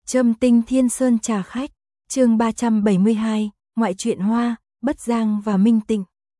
Trâm Tinh Thiên Sơn trà khách, chương 372, ngoại truyện Hoa, Bất Giang và Minh Tịnh.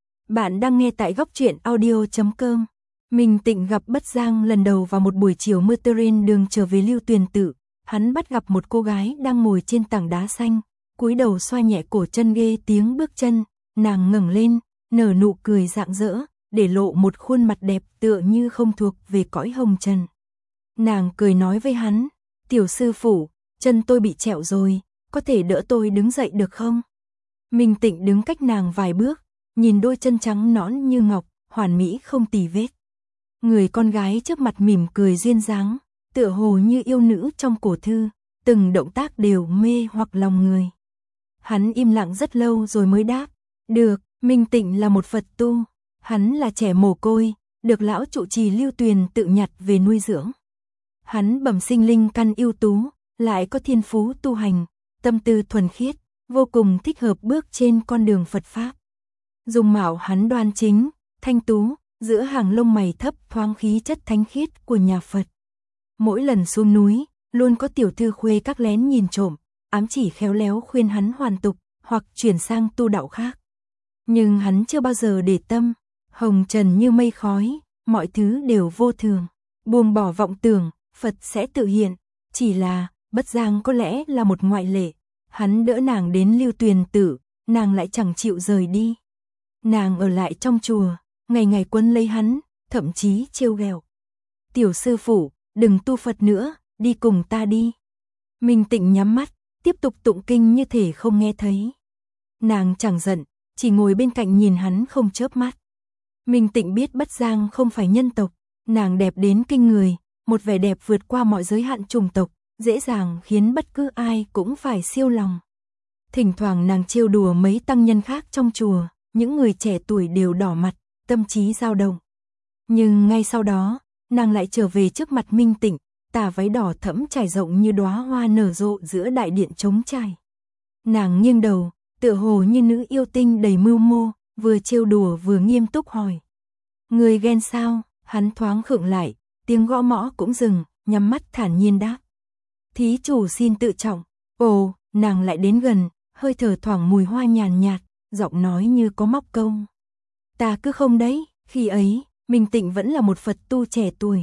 Bạn đang nghe tại góc truyện audio.com. Minh Tịnh gặp Bất Giang lần đầu vào một buổi chiều mưa trên đường trở về Lưu Tuyền Tự. Hắn bắt gặp một cô gái đang ngồi trên tảng đá xanh, cúi đầu xoa nhẹ cổ chân ghê tiếng bước chân. Nàng ngẩng lên, nở nụ cười rạng rỡ, để lộ một khuôn mặt đẹp tựa như không thuộc về cõi hồng trần. Nàng cười nói với hắn, tiểu sư phụ, chân tôi bị trẹo rồi, có thể đỡ tôi đứng dậy được không? Minh Tịnh đứng cách nàng vài bước, nhìn đôi chân trắng nõn như ngọc, hoàn mỹ không tì vết. Người con gái trước mặt mỉm cười duyên dáng, tựa hồ như yêu nữ trong cổ thư, từng động tác đều mê hoặc lòng người. Hắn im lặng rất lâu rồi mới đáp, được, Minh Tịnh là một Phật tu, hắn là trẻ mồ côi, được lão trụ trì Lưu Tuyền Tự nhặt về nuôi dưỡng. Hắn bẩm sinh linh căn ưu tú, lại có thiên phú tu hành, tâm tư thuần khiết, vô cùng thích hợp bước trên con đường Phật Pháp. Dung mạo hắn đoan chính, thanh tú, giữa hàng lông mày thấp thoáng khí chất thánh khiết của nhà Phật. Mỗi lần xuống núi, luôn có tiểu thư khuê các lén nhìn trộm, ám chỉ khéo léo khuyên hắn hoàn tục, hoặc chuyển sang tu đạo khác. Nhưng hắn chưa bao giờ để tâm, hồng trần như mây khói, mọi thứ đều vô thường, buông bỏ vọng tưởng, Phật sẽ tự hiện, chỉ là, Bất Giang có lẽ là một ngoại lệ. Hắn đỡ nàng đến Lưu Tuyền Tự, nàng lại chẳng chịu rời đi. Nàng ở lại trong chùa, ngày ngày quấn lấy hắn, thậm chí trêu ghẹo. Tiểu sư phụ, đừng tu Phật nữa, đi cùng ta đi. Minh Tịnh nhắm mắt, tiếp tục tụng kinh như thể không nghe thấy. Nàng chẳng giận, chỉ ngồi bên cạnh nhìn hắn không chớp mắt. Minh Tịnh biết Bất Giang không phải nhân tộc, nàng đẹp đến kinh người, một vẻ đẹp vượt qua mọi giới hạn chủng tộc, dễ dàng khiến bất cứ ai cũng phải siêu lòng. Thỉnh thoảng nàng trêu đùa mấy tăng nhân khác trong chùa, những người trẻ tuổi đều đỏ mặt, tâm trí dao động. Nhưng ngay sau đó, nàng lại trở về trước mặt Minh Tịnh, tà váy đỏ thẫm trải rộng như đóa hoa nở rộ giữa đại điện trống trải. Nàng nghiêng đầu, tựa hồ như nữ yêu tinh đầy mưu mô, vừa trêu đùa vừa nghiêm túc hỏi. Người ghen sao? Hắn thoáng khựng lại, tiếng gõ mõ cũng dừng, nhắm mắt thản nhiên đáp. Thí chủ xin tự trọng. Ồ, nàng lại đến gần, hơi thở thoảng mùi hoa nhàn nhạt, giọng nói như có móc câu. Ta cứ không đấy, khi ấy, Minh Tịnh vẫn là một Phật tu trẻ tuổi.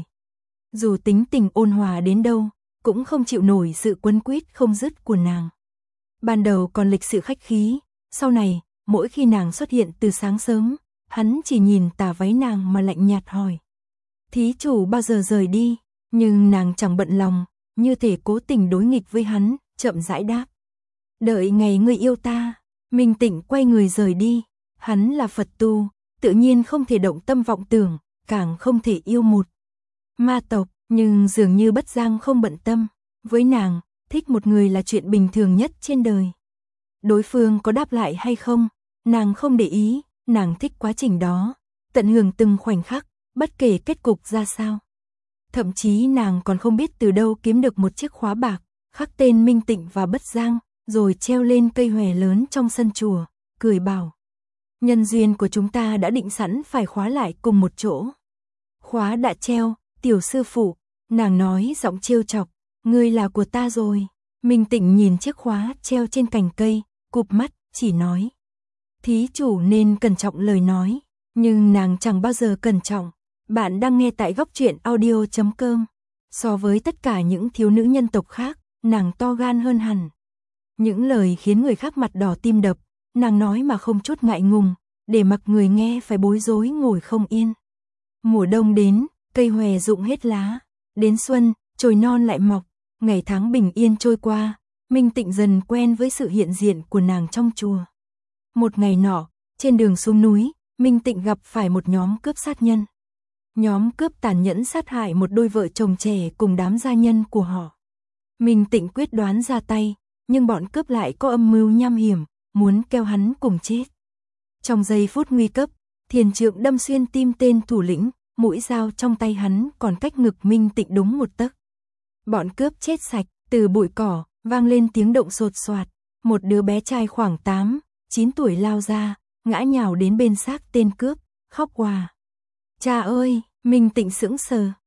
Dù tính tình ôn hòa đến đâu, cũng không chịu nổi sự quấn quýt không dứt của nàng. Ban đầu còn lịch sự khách khí, sau này, mỗi khi nàng xuất hiện từ sáng sớm, hắn chỉ nhìn tà váy nàng mà lạnh nhạt hỏi. Thí chủ bao giờ rời đi? Nhưng nàng chẳng bận lòng, như thể cố tình đối nghịch với hắn, chậm rãi đáp. Đợi ngày ngươi yêu ta. Minh Tịnh quay người rời đi. Hắn là Phật tu, tự nhiên không thể động tâm vọng tưởng, càng không thể yêu một ma tộc, nhưng dường như Bất Giang không bận tâm. Với nàng, thích một người là chuyện bình thường nhất trên đời. Đối phương có đáp lại hay không, nàng không để ý, nàng thích quá trình đó, tận hưởng từng khoảnh khắc, bất kể kết cục ra sao. Thậm chí nàng còn không biết từ đâu kiếm được một chiếc khóa bạc, khắc tên Minh Tịnh và Bất Giang, rồi treo lên cây hòe lớn trong sân chùa, cười bảo. Nhân duyên của chúng ta đã định sẵn phải khóa lại cùng một chỗ. Khóa đã treo, tiểu sư phụ, nàng nói giọng trêu chọc, ngươi là của ta rồi. Minh Tịnh nhìn chiếc khóa treo trên cành cây, cụp mắt, chỉ nói. Thí chủ nên cẩn trọng lời nói, nhưng nàng chẳng bao giờ cẩn trọng. Bạn đang nghe tại góc truyện audio.com. So với tất cả những thiếu nữ nhân tộc khác, nàng to gan hơn hẳn. Những lời khiến người khác mặt đỏ tim đập, nàng nói mà không chút ngại ngùng, để mặc người nghe phải bối rối ngồi không yên. Mùa đông đến, cây hòe rụng hết lá. Đến xuân, chồi non lại mọc, ngày tháng bình yên trôi qua, Minh Tịnh dần quen với sự hiện diện của nàng trong chùa. Một ngày nọ, trên đường xuống núi, Minh Tịnh gặp phải một nhóm cướp sát nhân. Nhóm cướp tàn nhẫn sát hại một đôi vợ chồng trẻ cùng đám gia nhân của họ. Minh Tịnh quyết đoán ra tay, nhưng bọn cướp lại có âm mưu nham hiểm, muốn kéo hắn cùng chết. Trong giây phút nguy cấp, thiền trượng đâm xuyên tim tên thủ lĩnh, mũi dao trong tay hắn còn cách ngực Minh Tịnh đúng một tấc. Bọn cướp chết sạch, từ bụi cỏ, vang lên tiếng động sột soạt. Một đứa bé trai khoảng 8, 9 tuổi lao ra, ngã nhào đến bên xác tên cướp, khóc òa. Cha ơi, Minh Tịnh sững sờ,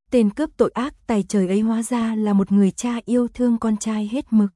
Tên cướp tội ác tài trời ấy hóa ra là một người cha yêu thương con trai hết mực.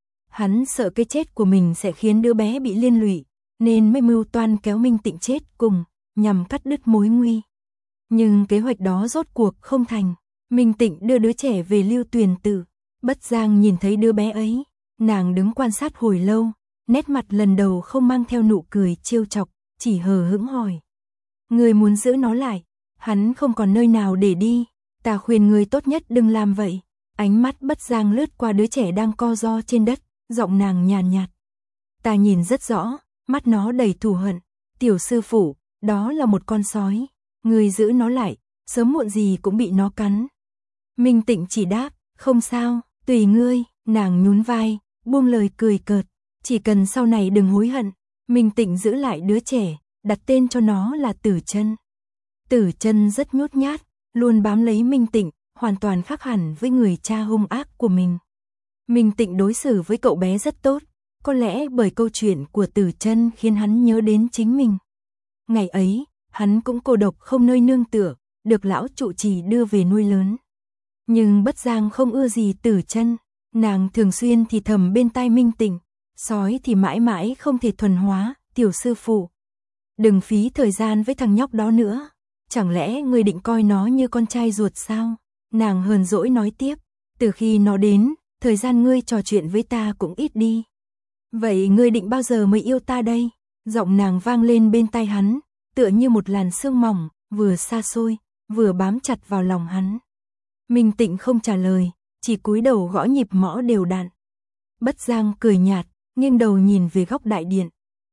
Hắn sợ cái chết của mình sẽ khiến đứa bé bị liên lụy, nên mới mưu toan kéo Minh Tịnh chết cùng, nhằm cắt đứt mối nguy. Nhưng kế hoạch đó rốt cuộc không thành. Minh Tịnh đưa đứa trẻ về Lưu Tuyền Tự. Bất Giang nhìn thấy đứa bé ấy, nàng đứng quan sát hồi lâu, nét mặt lần đầu không mang theo nụ cười trêu chọc, chỉ hờ hững hỏi. Người muốn giữ nó lại, hắn không còn nơi nào để đi, ta khuyên người tốt nhất đừng làm vậy. Ánh mắt Bất Giang lướt qua đứa trẻ đang co ro trên đất, giọng nàng nhàn nhạt. Ta nhìn rất rõ, mắt nó đầy thù hận. Tiểu sư phụ, đó là một con sói, người giữ nó lại, sớm muộn gì cũng bị nó cắn. Minh Tịnh chỉ đáp, không sao, tùy ngươi. Nàng nhún vai, buông lời cười cợt, chỉ cần sau này đừng hối hận. Minh Tịnh giữ lại đứa trẻ, đặt tên cho nó là Tử Chân. Tử Chân rất nhút nhát, luôn bám lấy Minh Tịnh, hoàn toàn khác hẳn với người cha hung ác của mình. Minh Tịnh đối xử với cậu bé rất tốt, có lẽ bởi câu chuyện của Tử Chân khiến hắn nhớ đến chính mình. Ngày ấy, hắn cũng cô độc không nơi nương tựa, được lão trụ trì đưa về nuôi lớn. Nhưng Bất Giang không ưa gì Tử Chân, nàng thường xuyên thì thầm bên tai Minh Tịnh, sói thì mãi mãi không thể thuần hóa, tiểu sư phụ. Đừng phí thời gian với thằng nhóc đó nữa, chẳng lẽ ngươi định coi nó như con trai ruột sao? Nàng hờn dỗi nói tiếp, từ khi nó đến, thời gian ngươi trò chuyện với ta cũng ít đi. Vậy ngươi định bao giờ mới yêu ta đây? Giọng nàng vang lên bên tai hắn, tựa như một làn sương mỏng, vừa xa xôi, vừa bám chặt vào lòng hắn. Minh Tịnh không trả lời, chỉ cúi đầu gõ nhịp mõ đều đặn. Bất Giang cười nhạt, nghiêng đầu nhìn về góc đại điện.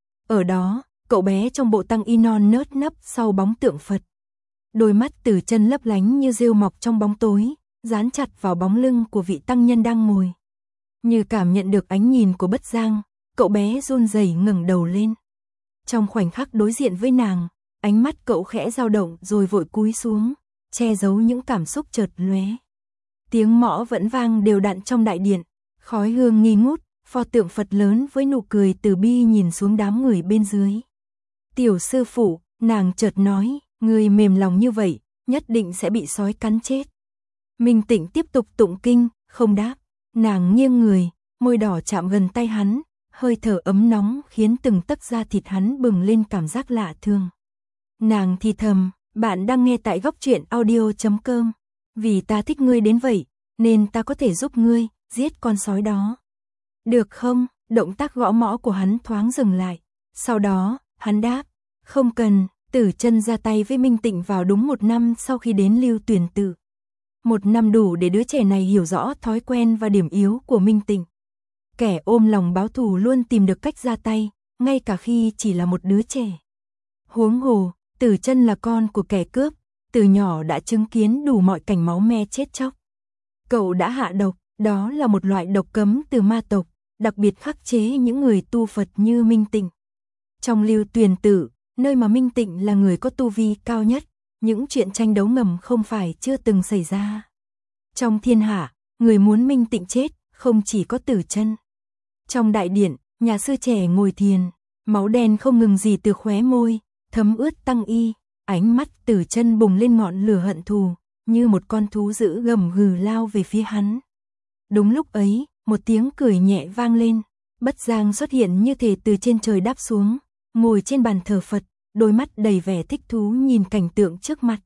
Ở đó, cậu bé trong bộ tăng y non nớt nấp sau bóng tượng Phật. Đôi mắt Tử Chân lấp lánh như rêu mọc trong bóng tối, dán chặt vào bóng lưng của vị tăng nhân đang ngồi. Như cảm nhận được ánh nhìn của Bất Giang, cậu bé run rẩy ngẩng đầu lên. Trong khoảnh khắc đối diện với nàng, ánh mắt cậu khẽ dao động rồi vội cúi xuống, che giấu những cảm xúc chợt lóe. Tiếng mõ vẫn vang đều đặn trong đại điện, khói hương nghi ngút, pho tượng Phật lớn với nụ cười từ bi nhìn xuống đám người bên dưới. Tiểu sư phụ, nàng chợt nói, người mềm lòng như vậy, nhất định sẽ bị sói cắn chết. Minh Tịnh tiếp tục tụng kinh, không đáp. Nàng nghiêng người, môi đỏ chạm gần tay hắn, hơi thở ấm nóng khiến từng tấc da thịt hắn bừng lên cảm giác lạ thường. Nàng thì thầm, bạn đang nghe tại góc truyện audio.com. Vì ta thích ngươi đến vậy, nên ta có thể giúp ngươi giết con sói đó. Được không? Động tác gõ mõ của hắn thoáng dừng lại. Sau đó, hắn đáp, không cần. Tử Chân ra tay với Minh Tịnh vào đúng 1 năm sau khi đến Lưu Tuyền Tự. 1 năm đủ để đứa trẻ này hiểu rõ thói quen và điểm yếu của Minh Tịnh. Kẻ ôm lòng báo thù luôn tìm được cách ra tay, ngay cả khi chỉ là một đứa trẻ. Huống hồ, Tử Chân là con của kẻ cướp, từ nhỏ đã chứng kiến đủ mọi cảnh máu me chết chóc. Cậu đã hạ độc, đó là một loại độc cấm từ ma tộc, đặc biệt khắc chế những người tu Phật như Minh Tịnh. Trong Lưu Tuyền Tự, nơi mà Minh Tịnh là người có tu vi cao nhất, những chuyện tranh đấu ngầm không phải chưa từng xảy ra. Trong thiên hạ, người muốn Minh Tịnh chết, không chỉ có Tử Chân. Trong đại điện, nhà sư trẻ ngồi thiền, máu đen không ngừng gì từ khóe môi, thấm ướt tăng y, ánh mắt Tử Chân bùng lên ngọn lửa hận thù, như một con thú dữ gầm gừ lao về phía hắn. Đúng lúc ấy, một tiếng cười nhẹ vang lên, Bất Giang xuất hiện như thể từ trên trời đáp xuống, ngồi trên bàn thờ Phật, đôi mắt đầy vẻ thích thú nhìn cảnh tượng trước mặt.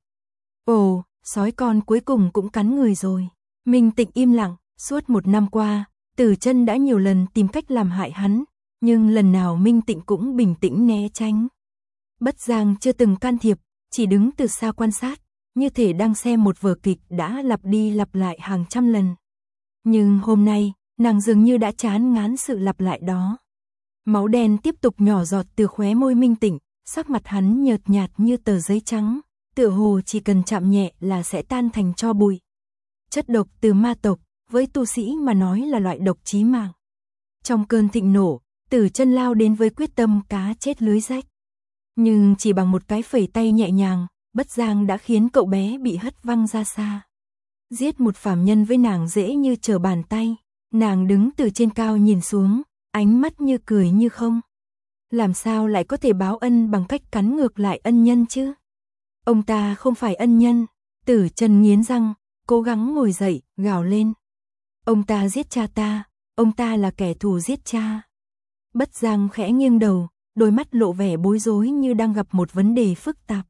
Ồ, sói con cuối cùng cũng cắn người rồi. Minh Tịnh im lặng, suốt 1 năm qua, Tử Chân đã nhiều lần tìm cách làm hại hắn, nhưng lần nào Minh Tịnh cũng bình tĩnh né tránh. Bất Giang chưa từng can thiệp, chỉ đứng từ xa quan sát, như thể đang xem một vở kịch đã lặp đi lặp lại hàng trăm lần. Nhưng hôm nay, nàng dường như đã chán ngán sự lặp lại đó. Máu đen tiếp tục nhỏ giọt từ khóe môi Minh Tịnh, sắc mặt hắn nhợt nhạt như tờ giấy trắng, tựa hồ chỉ cần chạm nhẹ là sẽ tan thành tro bụi. Chất độc từ ma tộc, với tu sĩ mà nói là loại độc chí mạng. Trong cơn thịnh nộ, Tử Chân lao đến với quyết tâm cá chết lưới rách. Nhưng chỉ bằng một cái phẩy tay nhẹ nhàng, Bất Giang đã khiến cậu bé bị hất văng ra xa. Giết một phàm nhân với nàng dễ như trở bàn tay, nàng đứng từ trên cao nhìn xuống, ánh mắt như cười như không. Làm sao lại có thể báo ân bằng cách cắn ngược lại ân nhân chứ? Ông ta không phải ân nhân. Tử Chân nghiến răng, cố gắng ngồi dậy, gào lên. Ông ta giết cha ta, ông ta là kẻ thù giết cha. Bất Giang khẽ nghiêng đầu, đôi mắt lộ vẻ bối rối như đang gặp một vấn đề phức tạp.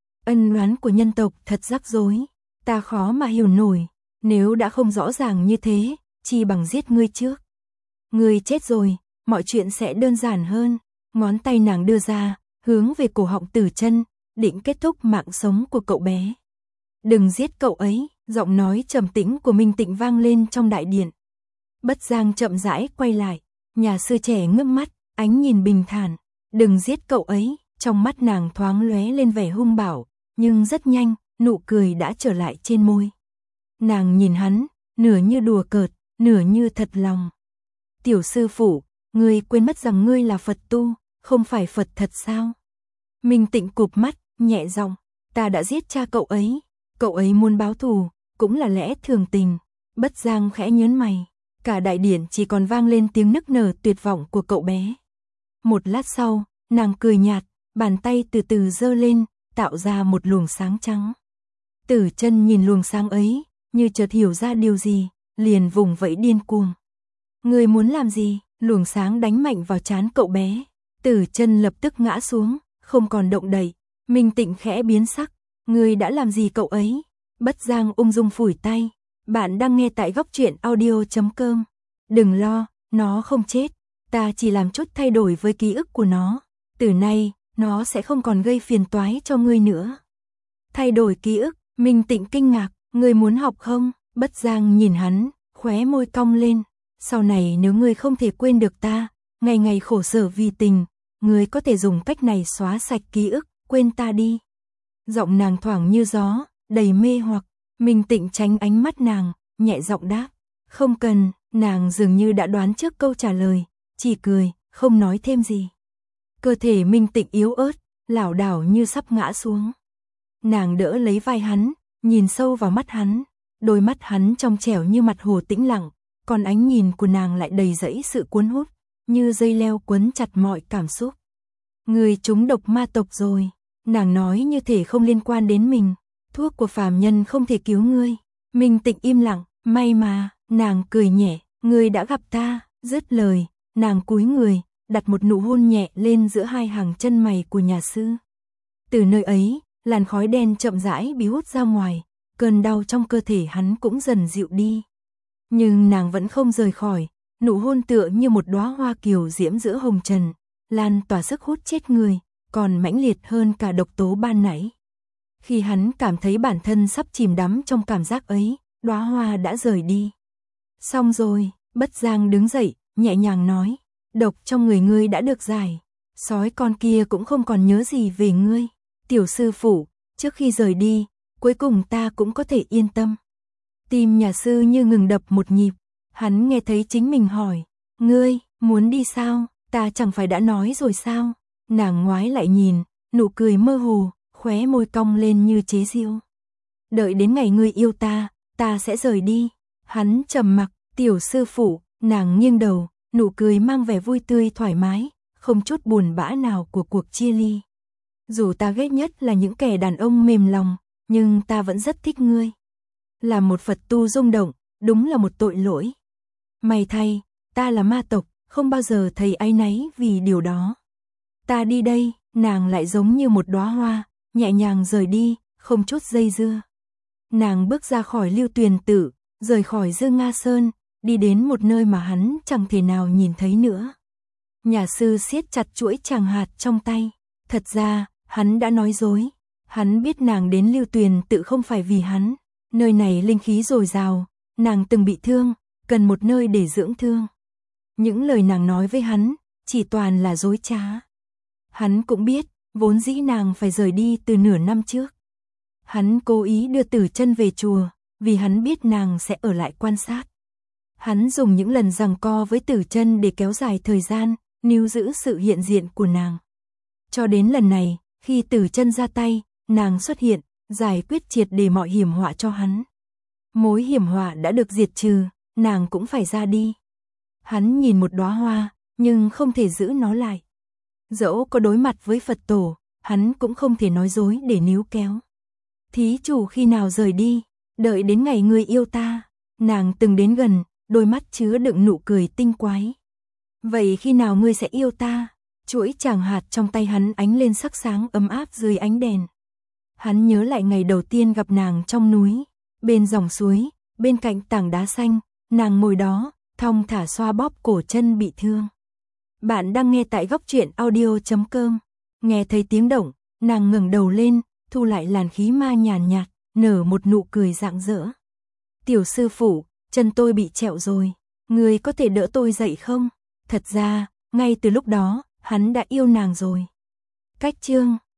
Ân oán của nhân tộc thật rắc rối, ta khó mà hiểu nổi, nếu đã không rõ ràng như thế, chi bằng giết ngươi trước. Ngươi chết rồi, mọi chuyện sẽ đơn giản hơn. Ngón tay nàng đưa ra, hướng về cổ họng Tử Chân, định kết thúc mạng sống của cậu bé. Đừng giết cậu ấy, giọng nói trầm tĩnh của Minh Tịnh vang lên trong đại điện. Bất Giang chậm rãi quay lại, nhà sư trẻ ngước mắt, ánh nhìn bình thản. Đừng giết cậu ấy, trong mắt nàng thoáng lóe lên vẻ hung bạo, nhưng rất nhanh, nụ cười đã trở lại trên môi. Nàng nhìn hắn, nửa như đùa cợt, nửa như thật lòng. Tiểu sư phụ, ngươi quên mất rằng ngươi là Phật tu, không phải Phật thật sao? Minh Tịnh cụp mắt, nhẹ giọng, ta đã giết cha cậu ấy muốn báo thù, cũng là lẽ thường tình. Bất Giang khẽ nhớn mày, cả đại điện chỉ còn vang lên tiếng nức nở tuyệt vọng của cậu bé. Một lát sau, nàng cười nhạt, bàn tay từ từ giơ lên, tạo ra một luồng sáng trắng. Tử Chân nhìn luồng sáng ấy, như chợt hiểu ra điều gì, liền vùng vẫy điên cuồng. Ngươi muốn làm gì? Luồng sáng đánh mạnh vào trán cậu bé. Tử Chân lập tức ngã xuống, không còn động đậy. Minh Tịnh khẽ biến sắc, ngươi đã làm gì cậu ấy? Bất Giang ung dung phủi tay. Bạn đang nghe tại góc truyện audio.com. Đừng lo, nó không chết, ta chỉ làm chút thay đổi với ký ức của nó. Từ nay, nó sẽ không còn gây phiền toái cho ngươi nữa. Thay đổi ký ức? Minh Tịnh kinh ngạc, ngươi muốn học không? Bất Giang nhìn hắn, khóe môi cong lên. Sau này nếu ngươi không thể quên được ta, ngày ngày khổ sở vì tình, ngươi có thể dùng cách này xóa sạch ký ức, quên ta đi. Giọng nàng thoảng như gió, đầy mê hoặc. Minh Tịnh tránh ánh mắt nàng, nhẹ giọng đáp. Không cần, nàng dường như đã đoán trước câu trả lời, chỉ cười, không nói thêm gì. Cơ thể Minh Tịnh yếu ớt, lảo đảo như sắp ngã xuống. Nàng đỡ lấy vai hắn, nhìn sâu vào mắt hắn. Đôi mắt hắn trong trẻo như mặt hồ tĩnh lặng, còn ánh nhìn của nàng lại đầy dẫy sự cuốn hút, như dây leo quấn chặt mọi cảm xúc. Người trúng độc ma tộc rồi, nàng nói như thể không liên quan đến mình. Thuốc của phàm nhân không thể cứu ngươi. Minh Tịnh im lặng, may mà, nàng cười nhẹ, ngươi đã gặp ta. Dứt lời, nàng cúi người, đặt một nụ hôn nhẹ lên giữa hai hàng chân mày của nhà sư. Từ nơi ấy, làn khói đen chậm rãi bị hút ra ngoài, cơn đau trong cơ thể hắn cũng dần dịu đi. Nhưng nàng vẫn không rời khỏi, nụ hôn tựa như một đóa hoa kiều diễm giữa hồng trần, lan tỏa sức hút chết người, còn mãnh liệt hơn cả độc tố ban nãy. Khi hắn cảm thấy bản thân sắp chìm đắm trong cảm giác ấy, đóa hoa đã rời đi. Xong rồi, Bất Giang đứng dậy, nhẹ nhàng nói, độc trong người ngươi đã được giải, sói con kia cũng không còn nhớ gì về ngươi. Tiểu sư phụ, trước khi rời đi, cuối cùng ta cũng có thể yên tâm. Tim nhà sư như ngừng đập một nhịp, hắn nghe thấy chính mình hỏi, ngươi, muốn đi sao, ta chẳng phải đã nói rồi sao? Nàng ngoái lại nhìn, nụ cười mơ hồ, khóe môi cong lên như chế giễu. Đợi đến ngày ngươi yêu ta, ta sẽ rời đi. Hắn trầm mặc, tiểu sư phụ, nàng nghiêng đầu, nụ cười mang vẻ vui tươi thoải mái, không chút buồn bã nào của cuộc chia ly. Dù ta ghét nhất là những kẻ đàn ông mềm lòng, nhưng ta vẫn rất thích ngươi. Là một Phật tu rung động, đúng là một tội lỗi. May thay, ta là ma tộc, không bao giờ thấy áy náy vì điều đó. Ta đi đây, nàng lại giống như một đóa hoa, nhẹ nhàng rời đi, không chút dây dưa. Nàng bước ra khỏi Lưu Tuyền Tự, rời khỏi Dương Nga Sơn, đi đến một nơi mà hắn chẳng thể nào nhìn thấy nữa. Nhà sư siết chặt chuỗi tràng hạt trong tay. Thật ra, hắn đã nói dối. Hắn biết nàng đến Lưu Tuyền Tự không phải vì hắn. Nơi này linh khí dồi dào, nàng từng bị thương, cần một nơi để dưỡng thương. Những lời nàng nói với hắn, chỉ toàn là dối trá. Hắn cũng biết, vốn dĩ nàng phải rời đi từ nửa năm trước. Hắn cố ý đưa Tử Chân về chùa, vì hắn biết nàng sẽ ở lại quan sát. Hắn dùng những lần giằng co với Tử Chân để kéo dài thời gian, níu giữ sự hiện diện của nàng. Cho đến lần này, khi Tử Chân ra tay, nàng xuất hiện, giải quyết triệt để mọi hiểm họa cho hắn. Mối hiểm họa đã được diệt trừ, nàng cũng phải ra đi. Hắn nhìn một đóa hoa, nhưng không thể giữ nó lại. Dẫu có đối mặt với Phật tổ, hắn cũng không thể nói dối để níu kéo. Thí chủ khi nào rời đi? đợi đến ngày ngươi yêu ta. Nàng từng đến gần, đôi mắt chứa đựng nụ cười tinh quái. Vậy khi nào ngươi sẽ yêu ta? Chuỗi tràng hạt trong tay hắn ánh lên sắc sáng ấm áp dưới ánh đèn. Hắn nhớ lại ngày đầu tiên gặp nàng trong núi, bên dòng suối, bên cạnh tảng đá xanh, nàng ngồi đó, thong thả xoa bóp cổ chân bị thương. Bạn đang nghe tại Góc Truyện Audio.com. Nghe thấy tiếng động, nàng ngẩng đầu lên, thu lại làn khí ma nhàn nhạt, nở một nụ cười rạng rỡ. Tiểu sư phụ, chân tôi bị trẹo rồi, người có thể đỡ tôi dậy không? Thật ra, ngay từ lúc đó, hắn đã yêu nàng rồi. Cách chương